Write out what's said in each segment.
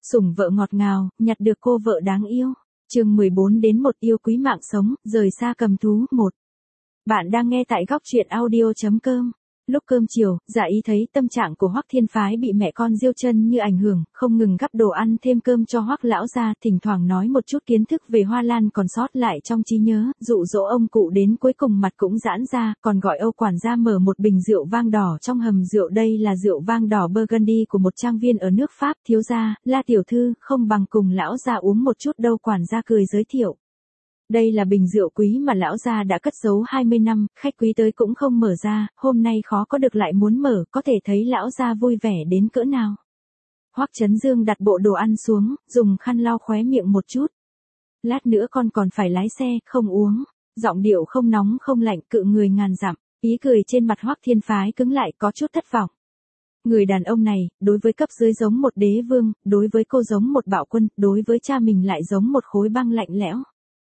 Sủng vợ ngọt ngào, nhặt được cô vợ đáng yêu. Chương 14 đến 1 yêu quý mạng sống, rời xa cầm thú 1. Bạn đang nghe tại góc truyện audio.com. Lúc cơm chiều, Dạ Ý thấy tâm trạng của Hoắc Thiên Phái bị mẹ con Diêu Chân Như ảnh hưởng, không ngừng gắp đồ ăn thêm cơm cho Hoắc lão gia, thỉnh thoảng nói một chút kiến thức về hoa lan còn sót lại trong trí nhớ, dụ dỗ ông cụ đến cuối cùng mặt cũng giãn ra, còn gọi Âu quản gia mở một bình rượu vang đỏ trong hầm rượu. Đây là rượu vang đỏ Burgundy của một trang viên ở nước Pháp. Thiếu gia, La tiểu thư, không bằng cùng lão gia uống một chút đâu, quản gia cười giới thiệu. Đây là bình rượu quý mà lão gia đã cất giấu 20 năm, khách quý tới cũng không mở ra, hôm nay khó có được lại muốn mở, có thể thấy lão gia vui vẻ đến cỡ nào. Hoắc Chấn Dương đặt bộ đồ ăn xuống, dùng khăn lau khóe miệng một chút. Lát nữa con còn phải lái xe, không uống. Giọng điệu không nóng không lạnh, cự người ngàn dặm. Ý cười trên mặt Hoắc Thiên Phái cứng lại, có chút thất vọng. Người đàn ông này, đối với cấp dưới giống một đế vương, đối với cô giống một bạo quân, đối với cha mình lại giống một khối băng lạnh lẽo.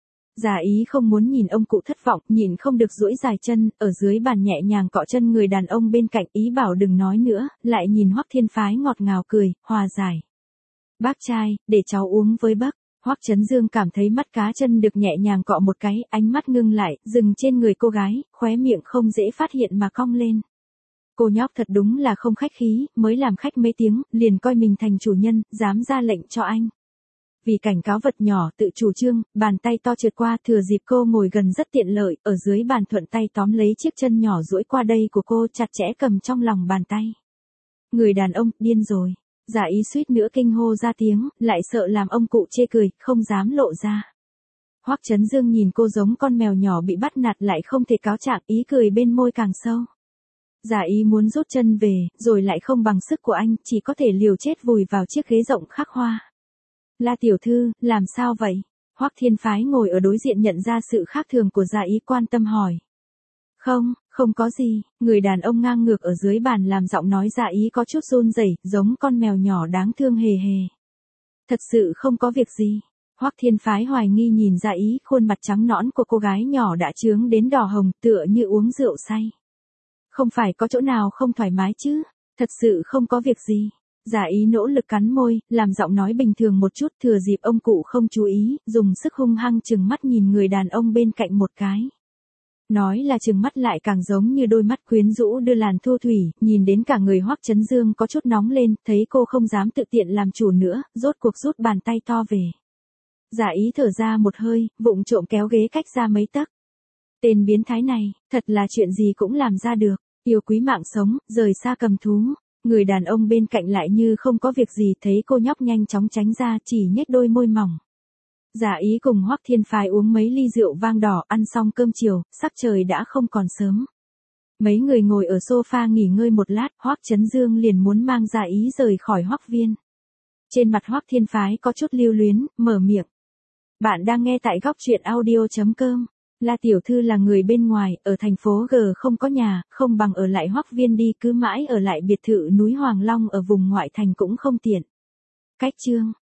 Dạ Ý không muốn nhìn ông cụ thất vọng, nhìn không được duỗi dài chân, ở dưới bàn nhẹ nhàng cọ chân người đàn ông bên cạnh, ý bảo đừng nói nữa, lại nhìn Hoắc Thiên Phái ngọt ngào cười, hòa giải. Bác trai, để cháu uống với bác. Hoắc Chấn Dương cảm thấy mắt cá chân được nhẹ nhàng cọ một cái, ánh mắt ngưng lại, dừng trên người cô gái, khóe miệng không dễ phát hiện mà cong lên. Cô nhóc thật đúng là không khách khí, mới làm khách mấy tiếng, liền coi mình thành chủ nhân, dám ra lệnh cho anh. Vì cảnh cáo vật nhỏ tự chủ trương, bàn tay to trượt qua, thừa dịp cô ngồi gần rất tiện lợi, ở dưới bàn thuận tay tóm lấy chiếc chân nhỏ duỗi qua đây của cô, chặt chẽ cầm trong lòng bàn tay. Người đàn ông, điên rồi. Dạ Ý suýt nữa kinh hô ra tiếng, lại sợ làm ông cụ chê cười, không dám lộ ra. Hoắc Chấn Dương nhìn cô giống con mèo nhỏ bị bắt nạt lại không thể cáo trạng, ý cười bên môi càng sâu. Dạ Ý muốn rút chân về, rồi lại không bằng sức của anh, chỉ có thể liều chết vùi vào chiếc ghế rộng khắc hoa. La tiểu thư, làm sao vậy? Hoắc Thiên Phái ngồi ở đối diện nhận ra sự khác thường của Dạ Ý, quan tâm hỏi. Không có gì, người đàn ông ngang ngược ở dưới bàn làm giọng nói Dạ Ý có chút run rẩy, giống con mèo nhỏ đáng thương hề hề. Thật sự không có việc gì. Hoắc Thiên Phái hoài nghi nhìn Dạ Ý, khuôn mặt trắng nõn của cô gái nhỏ đã chướng đến đỏ hồng, tựa như uống rượu say. Không phải có chỗ nào không thoải mái chứ? Thật sự không có việc gì. Dạ Ý nỗ lực cắn môi, làm giọng nói bình thường một chút, thừa dịp ông cụ không chú ý, dùng sức hung hăng trừng mắt nhìn người đàn ông bên cạnh một cái. Nói là trừng mắt lại càng giống như đôi mắt quyến rũ đưa làn thu thủy, nhìn đến cả người Hoắc Chấn Dương có chút nóng lên, thấy cô không dám tự tiện làm chủ nữa, rốt cuộc rút bàn tay to về. Dạ Ý thở ra một hơi, vụng trộm kéo ghế cách ra mấy tấc. Tên biến thái này, thật là chuyện gì cũng làm ra được, yêu quý mạng sống, rời xa cầm thú. Người đàn ông bên cạnh lại như không có việc gì, thấy cô nhóc nhanh chóng tránh ra, chỉ nhếch đôi môi mỏng. Dạ Ý cùng Hoắc Thiên Phái uống mấy ly rượu vang đỏ, ăn xong cơm chiều, sắc trời đã không còn sớm. Mấy người ngồi ở sofa nghỉ ngơi một lát, Hoắc Chấn Dương liền muốn mang Dạ Ý rời khỏi Hoắc viên. Trên mặt Hoắc Thiên Phái có chút lưu luyến, mở miệng. Bạn đang nghe tại góc truyện audio.com. La tiểu thư là người bên ngoài, ở thành phố G không có nhà, không bằng ở lại Hoắc viên đi, cứ mãi ở lại biệt thự núi Hoàng Long ở vùng ngoại thành cũng không tiện. Cách chương.